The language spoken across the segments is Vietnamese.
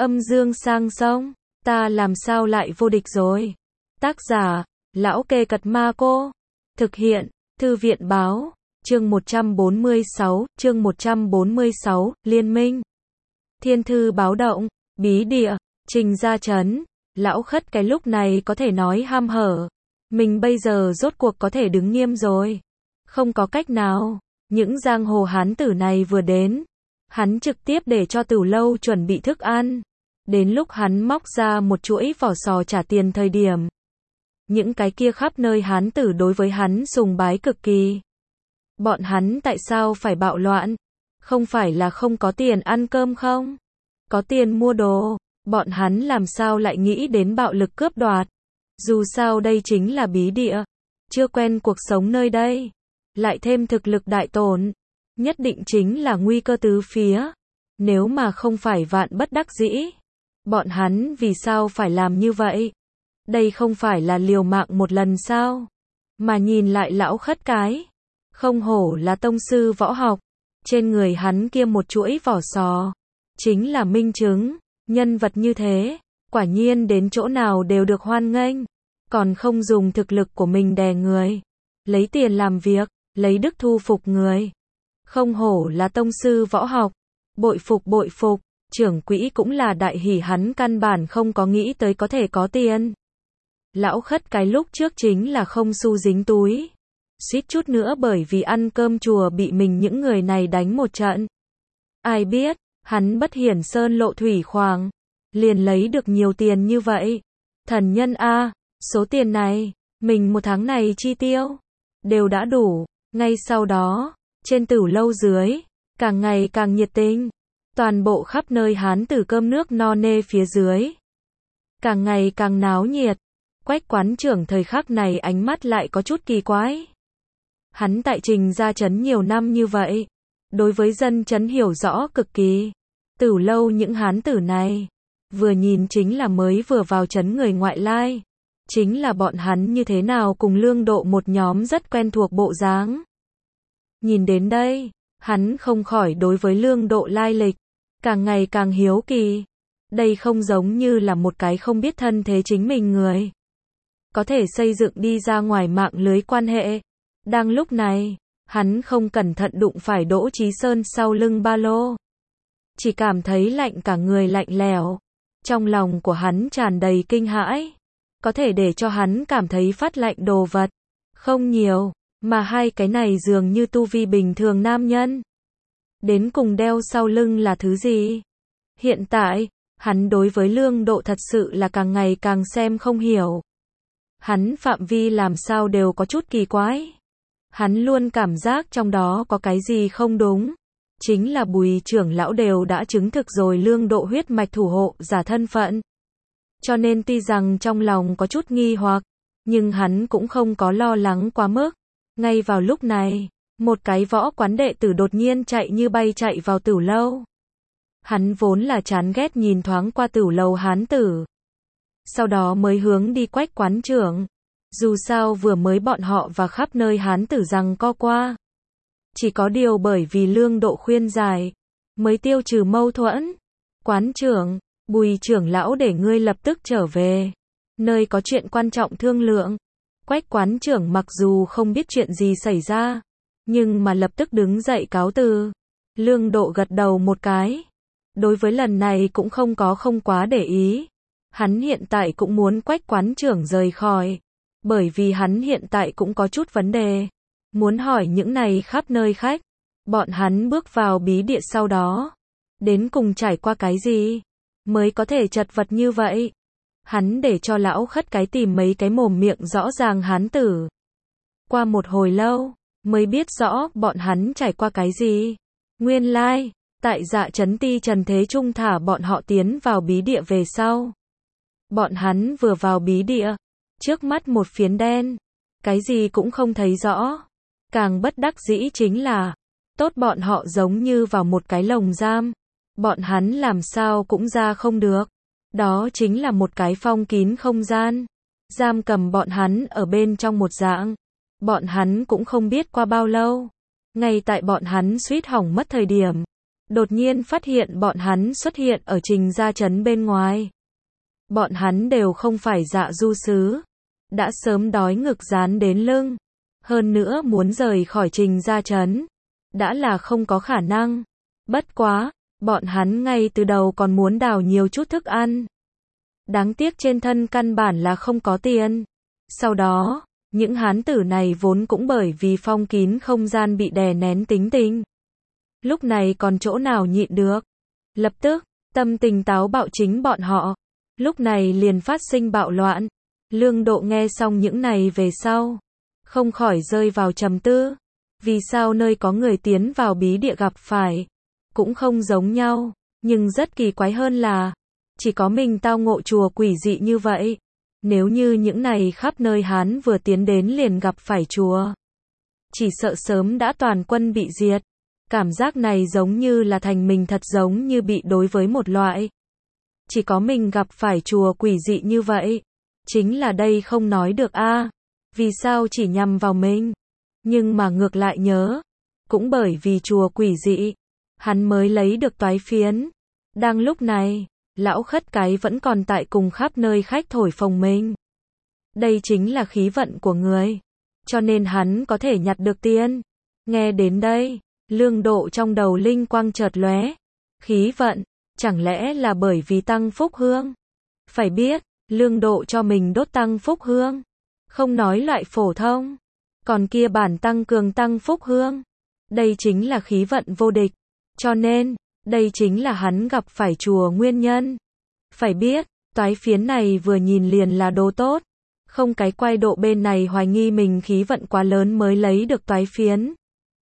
Âm dương sang sông, ta làm sao lại vô địch rồi. Tác giả, Lão Kê Cật Ma Cô. Thực hiện, Thư viện Báo. Chương 146, Liên minh. Thiên thư báo động, bí địa, Trình Gia Trấn. Lão Khất cái lúc này có thể nói ham hở. Mình bây giờ rốt cuộc có thể đứng nghiêm rồi. Không có cách nào, những giang hồ hán tử này vừa đến. Hắn trực tiếp để cho Tử Lâu chuẩn bị thức ăn. Đến lúc hắn móc ra một chuỗi vỏ sò trả tiền thời điểm. Những cái kia khắp nơi hán tử đối với hắn sùng bái cực kỳ. Bọn hắn tại sao phải bạo loạn? Không phải là không có tiền ăn cơm không? Có tiền mua đồ, bọn hắn làm sao lại nghĩ đến bạo lực cướp đoạt? Dù sao đây chính là bí địa, chưa quen cuộc sống nơi đây, lại thêm thực lực đại tổn, nhất định chính là nguy cơ tứ phía. Nếu mà không phải vạn bất đắc dĩ, bọn hắn vì sao phải làm như vậy? Đây không phải là liều mạng một lần sao? Mà nhìn lại lão Khất cái, không hổ là tông sư võ học, trên người hắn kia một chuỗi vỏ sò, chính là minh chứng, nhân vật như thế, quả nhiên đến chỗ nào đều được hoan nghênh, còn không dùng thực lực của mình đè người, lấy tiền làm việc, lấy đức thu phục người. Không hổ là tông sư võ học, bội phục, trưởng quỹ cũng là đại hỉ, hắn căn bản không có nghĩ tới có thể có tiền. Lão Khất cái lúc trước chính là không xu dính túi, suýt chút nữa bởi vì ăn cơm chùa bị mình những người này đánh một trận. Ai biết, hắn bất hiển sơn lộ thủy khoáng, liền lấy được nhiều tiền như vậy. Thần nhân a, số tiền này, mình một tháng này chi tiêu, đều đã đủ. Ngay sau đó, trên Tử Lâu dưới, càng ngày càng nhiệt tình. Toàn bộ khắp nơi hán tử cơm nước no nê phía dưới. Càng ngày càng náo nhiệt. Quách quán trưởng thời khắc này ánh mắt lại có chút kỳ quái. Hắn tại Trình Gia Trấn nhiều năm như vậy, đối với dân trấn hiểu rõ cực kỳ. Tử Lâu những hán tử này, vừa nhìn chính là mới vừa vào trấn người ngoại lai. Chính là bọn hắn như thế nào cùng Lương Độ một nhóm rất quen thuộc bộ dáng. Nhìn đến đây, hắn không khỏi đối với Lương Độ lai lịch, càng ngày càng hiếu kỳ. Đây không giống như là một cái không biết thân thế chính mình người. Có thể xây dựng đi ra ngoài mạng lưới quan hệ. Đang lúc này, hắn không cẩn thận đụng phải Đỗ Chí Sơn sau lưng ba lô. Chỉ cảm thấy lạnh cả người, lạnh lẽo. Trong lòng của hắn tràn đầy kinh hãi. Có thể để cho hắn cảm thấy phát lạnh đồ vật. Không nhiều, mà hai cái này dường như tu vi bình thường nam nhân. Đến cùng đeo sau lưng là thứ gì? Hiện tại, hắn đối với Lương Độ thật sự là càng ngày càng xem không hiểu. Hắn phạm vi làm sao đều có chút kỳ quái. Hắn luôn cảm giác trong đó có cái gì không đúng. Chính là Bùi trưởng lão đều đã chứng thực rồi Lương Độ huyết mạch thủ hộ giả thân phận. Cho nên tuy rằng trong lòng có chút nghi hoặc, nhưng hắn cũng không có lo lắng quá mức. Ngay vào lúc này, một cái võ quán đệ tử đột nhiên chạy như bay chạy vào Tử Lâu. Hắn vốn là chán ghét nhìn thoáng qua Tử Lâu hán tử. Sau đó mới hướng đi Quách quán trưởng. Dù sao vừa mới bọn họ và khắp nơi hán tử giằng co qua. Chỉ có điều bởi vì Lương Độ khuyên giải, mới tiêu trừ mâu thuẫn. Quán trưởng, Bùi trưởng lão để ngươi lập tức trở về. Nơi có chuyện quan trọng thương lượng. Quách quán trưởng mặc dù không biết chuyện gì xảy ra, nhưng mà lập tức đứng dậy cáo từ. Lương Độ gật đầu một cái. Đối với lần này cũng không quá để ý. Hắn hiện tại cũng muốn Quách quán trưởng rời khỏi. Bởi vì hắn hiện tại cũng có chút vấn đề. Muốn hỏi những này khắp nơi khách. Bọn hắn bước vào bí địa sau đó. Đến cùng trải qua cái gì? Mới có thể chật vật như vậy. Hắn để cho lão Khất cái tìm mấy cái mồm miệng rõ ràng hán tử. Qua một hồi lâu, mới biết rõ bọn hắn trải qua cái gì. Nguyên lai, tại Dạ Trấn Ti Trần Thế Trung thả bọn họ tiến vào bí địa về sau. Bọn hắn vừa vào bí địa, trước mắt một phiến đen, cái gì cũng không thấy rõ. Càng bất đắc dĩ chính là, tốt bọn họ giống như vào một cái lồng giam. Bọn hắn làm sao cũng ra không được. Đó chính là một cái phong kín không gian. Giam cầm bọn hắn ở bên trong một dạng. Bọn hắn cũng không biết qua bao lâu. Ngay tại bọn hắn suýt hỏng mất thời điểm. đột nhiên phát hiện bọn hắn xuất hiện ở Trình Gia Trấn bên ngoài. Bọn hắn đều không phải Dạ Du Sứ, đã sớm đói ngực dán đến lưng, hơn nữa muốn rời khỏi Trình Gia Trấn, đã là không có khả năng. Bất quá, bọn hắn ngay từ đầu còn muốn đào nhiều chút thức ăn. Đáng tiếc trên thân căn bản là không có tiền. Sau đó, những hán tử này vốn cũng bởi vì phong kín không gian bị đè nén tính tình. Lúc này còn chỗ nào nhịn được. Lập tức, tâm tình táo bạo chính bọn họ. Lúc này liền phát sinh bạo loạn. Lương Độ nghe xong những này về sau, không khỏi rơi vào trầm tư. Vì sao nơi có người tiến vào bí địa gặp phải, cũng không giống nhau, nhưng rất kỳ quái hơn là, chỉ có mình tao ngộ chùa quỷ dị như vậy. Nếu như những này khắp nơi Hán vừa tiến đến liền gặp phải chùa, chỉ sợ sớm đã toàn quân bị diệt. Cảm giác này giống như là thành mình thật giống như bị đối với một loại. Chỉ có mình gặp phải chùa quỷ dị như vậy. Chính là đây không nói được a. Vì sao chỉ nhằm vào mình? Nhưng mà ngược lại nhớ, cũng bởi vì chùa quỷ dị, hắn mới lấy được toái phiến. Đang lúc này, lão khất cái vẫn còn tại cùng khắp nơi khách thổi phồng mình. Đây chính là khí vận của người, cho nên hắn có thể nhặt được tiền. Nghe đến đây, Lương Độ trong đầu linh quang chợt lóe. Khí vận, chẳng lẽ là bởi vì tăng phúc hương? Phải biết, Lương Độ cho mình đốt tăng phúc hương, không nói loại phổ thông, còn kia bản tăng cường tăng phúc hương. Đây chính là khí vận vô địch, cho nên, đây chính là hắn gặp phải chùa nguyên nhân. Phải biết, toái phiến này vừa nhìn liền là đồ tốt, không cái quay độ bên này hoài nghi mình khí vận quá lớn mới lấy được toái phiến.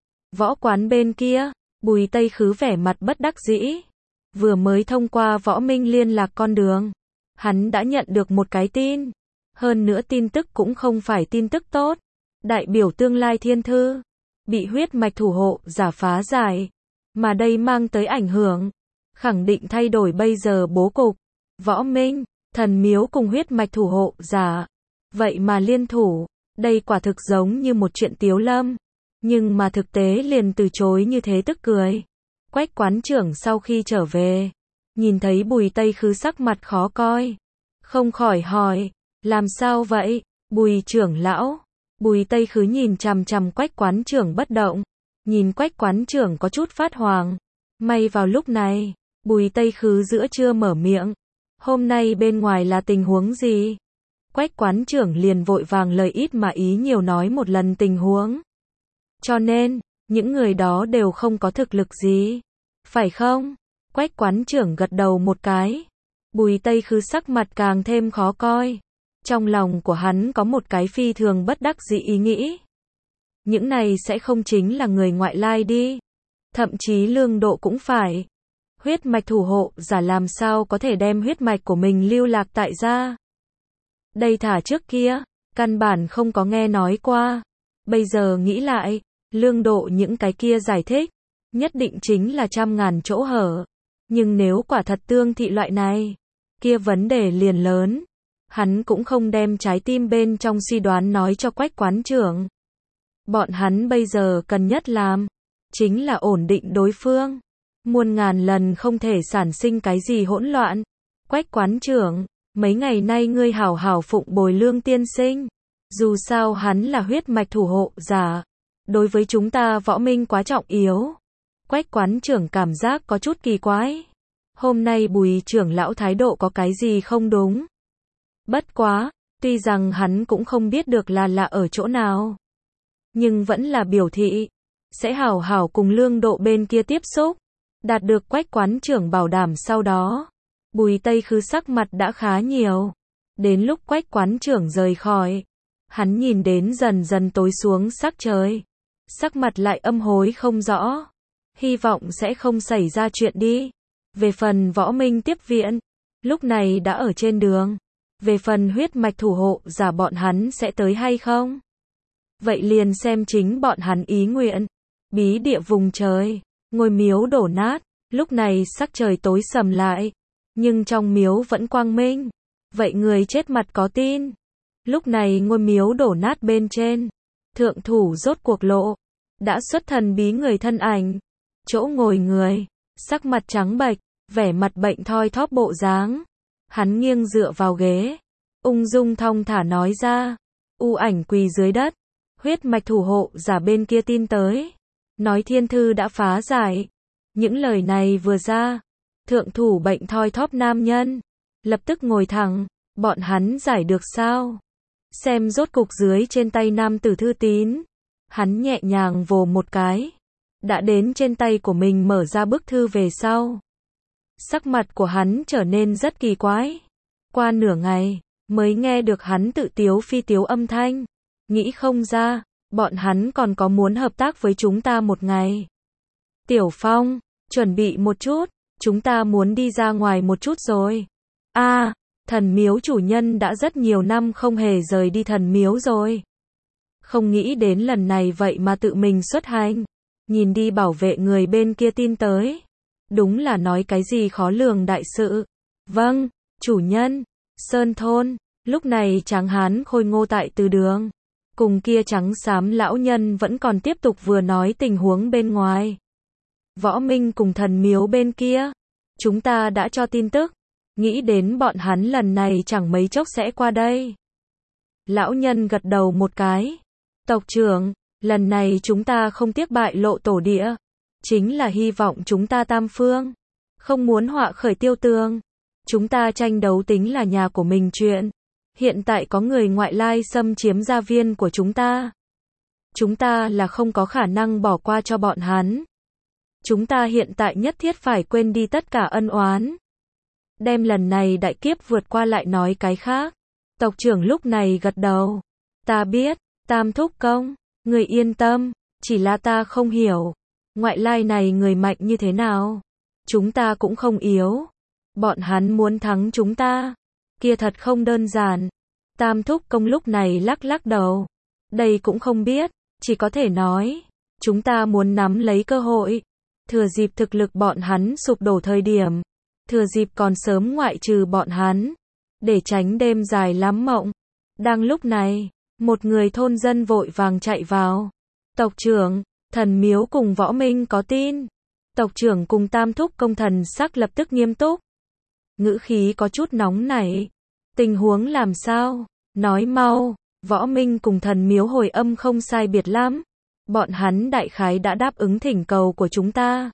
Võ quán bên kia, Bùi Tây Khứ vẻ mặt bất đắc dĩ. Vừa mới thông qua Võ Minh liên lạc con đường, hắn đã nhận được một cái tin. Hơn nữa tin tức cũng không phải tin tức tốt. Đại biểu tương lai thiên thư, bị huyết mạch thủ hộ giả phá giải. Mà đây mang tới ảnh hưởng, khẳng định thay đổi bây giờ bố cục. Võ Minh, thần miếu cùng huyết mạch thủ hộ giả. Vậy mà liên thủ, đây quả thực giống như một chuyện tiếu lâm. Nhưng mà thực tế liền từ chối như thế tức cười. Quách quán trưởng sau khi trở về, nhìn thấy Bùi Tây Khứ sắc mặt khó coi, không khỏi hỏi, làm sao vậy, Bùi trưởng lão? Bùi Tây Khứ nhìn chằm chằm Quách quán trưởng bất động, nhìn Quách quán trưởng có chút phát hoàng. May vào lúc này, Bùi Tây Khứ giữa trưa mở miệng, hôm nay bên ngoài là tình huống gì? Quách quán trưởng liền vội vàng lời ít mà ý nhiều nói một lần tình huống. Cho nên, những người đó đều không có thực lực gì, phải không? Quách quán trưởng gật đầu một cái. Bùi Tây Khứ sắc mặt càng thêm khó coi. Trong lòng của hắn có một cái phi thường bất đắc dĩ ý nghĩ. Những này sẽ không chính là người ngoại lai đi. Thậm chí Lương Độ cũng phải. Huyết mạch thủ hộ giả làm sao có thể đem huyết mạch của mình lưu lạc tại gia. Đây thả trước kia, căn bản không có nghe nói qua. Bây giờ nghĩ lại, Lương Độ những cái kia giải thích, nhất định chính là trăm ngàn chỗ hở. Nhưng nếu quả thật tương thị loại này, kia vấn đề liền lớn. Hắn cũng không đem trái tim bên trong suy đoán nói cho Quách quán trưởng. Bọn hắn bây giờ cần nhất làm, chính là ổn định đối phương. Muôn ngàn lần không thể sản sinh cái gì hỗn loạn. Quách quán trưởng, mấy ngày nay ngươi hảo hảo phụng bồi Lương tiên sinh. Dù sao hắn là huyết mạch thủ hộ giả. Đối với chúng ta Võ Minh quá trọng yếu. Quách quán trưởng cảm giác có chút kỳ quái. Hôm nay Bùi trưởng lão thái độ có cái gì không đúng. Bất quá, tuy rằng hắn cũng không biết được là ở chỗ nào. Nhưng vẫn là biểu thị, sẽ hảo hảo cùng Lương Độ bên kia tiếp xúc. Đạt được Quách quán trưởng bảo đảm sau đó. Bùi Tây Khứ sắc mặt đã khá nhiều. Đến lúc Quách quán trưởng rời khỏi, hắn nhìn đến dần dần tối xuống sắc trời. Sắc mặt lại âm hối không rõ. Hy vọng sẽ không xảy ra chuyện đi. Về phần Võ Minh tiếp viện, lúc này đã ở trên đường. Về phần huyết mạch thủ hộ giả bọn hắn sẽ tới hay không? Vậy liền xem chính bọn hắn ý nguyện. Bí địa vùng trời, ngôi miếu đổ nát, lúc này sắc trời tối sầm lại. Nhưng trong miếu vẫn quang minh. Vậy người chết mặt có tin. Lúc này ngôi miếu đổ nát bên trên. Thượng thủ rốt cuộc lộ. Đã xuất thần bí người thân ảnh. Chỗ ngồi người. sắc mặt trắng bệch, vẻ mặt bệnh thoi thóp bộ dáng. Hắn nghiêng dựa vào ghế, ung dung thong thả nói ra. U Ảnh quỳ dưới đất, huyết mạch thủ hộ giả bên kia tin tới, nói thiên thư đã phá giải. Những lời này vừa ra, thượng thủ bệnh thoi thóp nam nhân lập tức ngồi thẳng, bọn hắn giải được sao? Xem rốt cục dưới trên tay nam tử thư tín, hắn nhẹ nhàng vồ một cái, đã đến trên tay của mình mở ra bức thư về sau. Sắc mặt của hắn trở nên rất kỳ quái. Qua nửa ngày, mới nghe được hắn tự tiếu phi tiếu âm thanh. Nghĩ không ra, bọn hắn còn có muốn hợp tác với chúng ta một ngày. Tiểu Phong, chuẩn bị một chút, chúng ta muốn đi ra ngoài một chút rồi. Thần miếu chủ nhân đã rất nhiều năm không hề rời đi thần miếu rồi. Không nghĩ đến lần này vậy mà tự mình xuất hành. Nhìn đi bảo vệ người bên kia tin tới. Đúng là nói cái gì khó lường đại sự. Vâng, chủ nhân. Sơn thôn, lúc này tráng hán khôi ngô tại từ đường. Cùng kia trắng xám lão nhân vẫn còn tiếp tục vừa nói tình huống bên ngoài. Võ Minh cùng thần miếu bên kia. Chúng ta đã cho tin tức. Nghĩ đến bọn hắn lần này chẳng mấy chốc sẽ qua đây. Lão nhân gật đầu một cái. Tộc trưởng, lần này chúng ta không tiếc bại lộ tổ địa. Chính là hy vọng chúng ta tam phương. Không muốn họa khởi tiêu tường. Chúng ta tranh đấu tính là nhà của mình chuyện. Hiện tại có người ngoại lai xâm chiếm gia viên của chúng ta. Chúng ta là không có khả năng bỏ qua cho bọn hắn. Chúng ta hiện tại nhất thiết phải quên đi tất cả ân oán. Đem lần này đại kiếp vượt qua lại nói cái khác. Tộc trưởng lúc này gật đầu. Ta biết, Tam thúc công, người yên tâm, chỉ là ta không hiểu. Ngoại lai này người mạnh như thế nào? Chúng ta cũng không yếu. Bọn hắn muốn thắng chúng ta. Kia thật không đơn giản. Tam thúc công lúc này lắc lắc đầu. Đây cũng không biết, chỉ có thể nói. Chúng ta muốn nắm lấy cơ hội. Thừa dịp thực lực bọn hắn sụp đổ thời điểm. Thừa dịp còn sớm ngoại trừ bọn hắn. Để tránh đêm dài lắm mộng. Đang lúc này, một người thôn dân vội vàng chạy vào. Tộc trưởng, thần miếu cùng Võ Minh có tin. Tộc trưởng cùng Tam thúc công thần sắc lập tức nghiêm túc. Ngữ khí có chút nóng nảy. Tình huống làm sao? Nói mau. Võ Minh cùng thần miếu hồi âm không sai biệt lắm. Bọn hắn đại khái đã đáp ứng thỉnh cầu của chúng ta.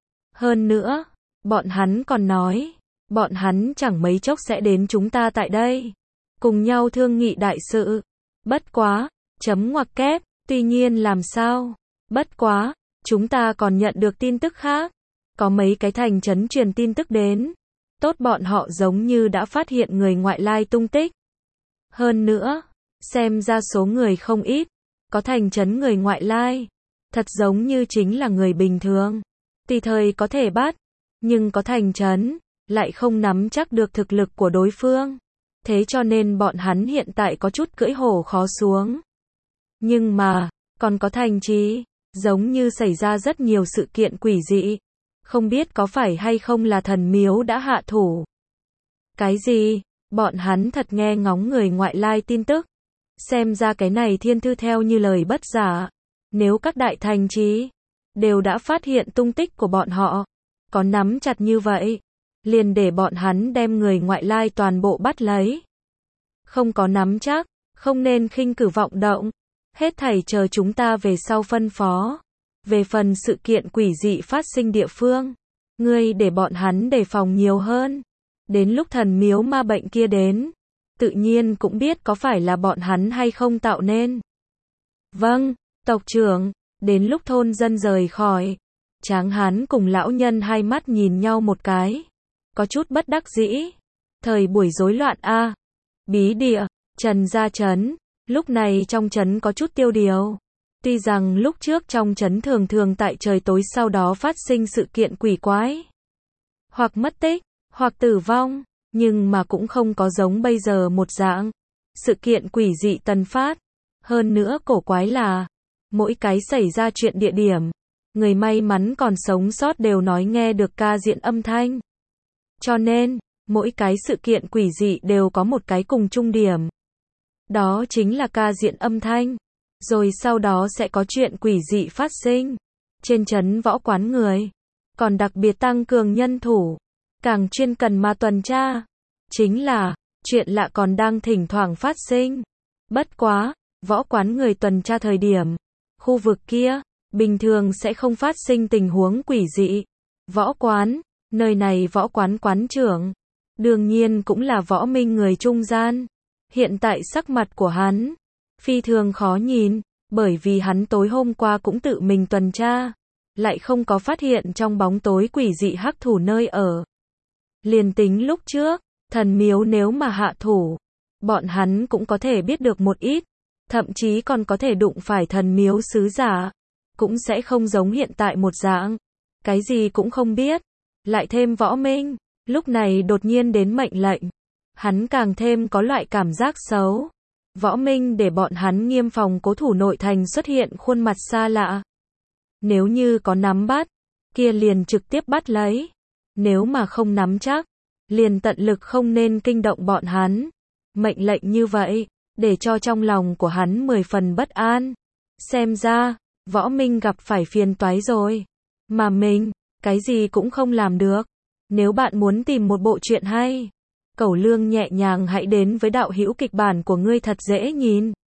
Hơn nữa, bọn hắn còn nói, bọn hắn chẳng mấy chốc sẽ đến chúng ta tại đây. Cùng nhau thương nghị đại sự. Bất quá, chấm ngoặc kép, tuy nhiên làm sao? Bất quá, chúng ta còn nhận được tin tức khác. Có mấy cái thành trấn truyền tin tức đến. Tốt bọn họ giống như đã phát hiện người ngoại lai tung tích. Hơn nữa, xem ra số người không ít. Có thành trấn người ngoại lai. Thật giống như chính là người bình thường. Tùy thời có thể bắt. Nhưng có thành trấn, lại không nắm chắc được thực lực của đối phương. Thế cho nên bọn hắn hiện tại có chút cưỡi hổ khó xuống. Nhưng mà, còn có thành trì, giống như xảy ra rất nhiều sự kiện quỷ dị. Không biết có phải hay không là thần miếu đã hạ thủ. Cái gì? Bọn hắn thật nghe ngóng người ngoại lai tin tức. Xem ra cái này thiên thư theo như lời bất giả. Nếu các đại thành trì đều đã phát hiện tung tích của bọn họ, có nắm chặt như vậy, liền để bọn hắn đem người ngoại lai toàn bộ bắt lấy. Không có nắm chắc, không nên khinh cử vọng động. Hết thảy chờ chúng ta về sau phân phó. Về phần sự kiện quỷ dị phát sinh địa phương, ngươi để bọn hắn đề phòng nhiều hơn. Đến lúc thần miếu ma bệnh kia đến, tự nhiên cũng biết có phải là bọn hắn hay không tạo nên. Vâng, tộc trưởng. Đến lúc thôn dân rời khỏi, tráng hán cùng lão nhân hai mắt nhìn nhau một cái. Có chút bất đắc dĩ. Thời buổi rối loạn a. Bí địa, Trần gia trấn. Lúc này trong trấn có chút tiêu điều. Tuy rằng lúc trước trong trấn thường thường tại trời tối sau đó phát sinh sự kiện quỷ quái. Hoặc mất tích, hoặc tử vong. Nhưng mà cũng không có giống bây giờ một dạng. Sự kiện quỷ dị tần phát. Hơn nữa cổ quái là, mỗi cái xảy ra chuyện địa điểm, người may mắn còn sống sót đều nói nghe được ca diện âm thanh. Cho nên, mỗi cái sự kiện quỷ dị đều có một cái cùng chung điểm. Đó chính là ca diện âm thanh. Rồi sau đó sẽ có chuyện quỷ dị phát sinh. Trên trấn võ quán người, còn đặc biệt tăng cường nhân thủ, càng chuyên cần mà tuần tra. Chính là, chuyện lạ còn đang thỉnh thoảng phát sinh. Bất quá, võ quán người tuần tra thời điểm, khu vực kia, bình thường sẽ không phát sinh tình huống quỷ dị. Võ quán, nơi này võ quán quán trưởng, đương nhiên cũng là Võ Minh người trung gian. Hiện tại sắc mặt của hắn, phi thường khó nhìn, bởi vì hắn tối hôm qua cũng tự mình tuần tra, lại không có phát hiện trong bóng tối quỷ dị hắc thủ nơi ở. Liền tính lúc trước, thần miếu nếu mà hạ thủ, bọn hắn cũng có thể biết được một ít, thậm chí còn có thể đụng phải thần miếu sứ giả, cũng sẽ không giống hiện tại một dạng, cái gì cũng không biết. Lại thêm Võ Minh, lúc này đột nhiên đến mệnh lệnh, hắn càng thêm có loại cảm giác xấu. Võ Minh để bọn hắn nghiêm phòng cố thủ nội thành xuất hiện khuôn mặt xa lạ. Nếu như có nắm bắt, kia liền trực tiếp bắt lấy. Nếu mà không nắm chắc, liền tận lực không nên kinh động bọn hắn. Mệnh lệnh như vậy, để cho trong lòng của hắn 10 phần bất an. Xem ra, Võ Minh gặp phải phiền toái rồi. Mà mình, cái gì cũng không làm được. Nếu bạn muốn tìm một bộ truyện hay, Cẩu Lương nhẹ nhàng hãy đến với đạo hữu kịch bản của ngươi thật dễ nhìn.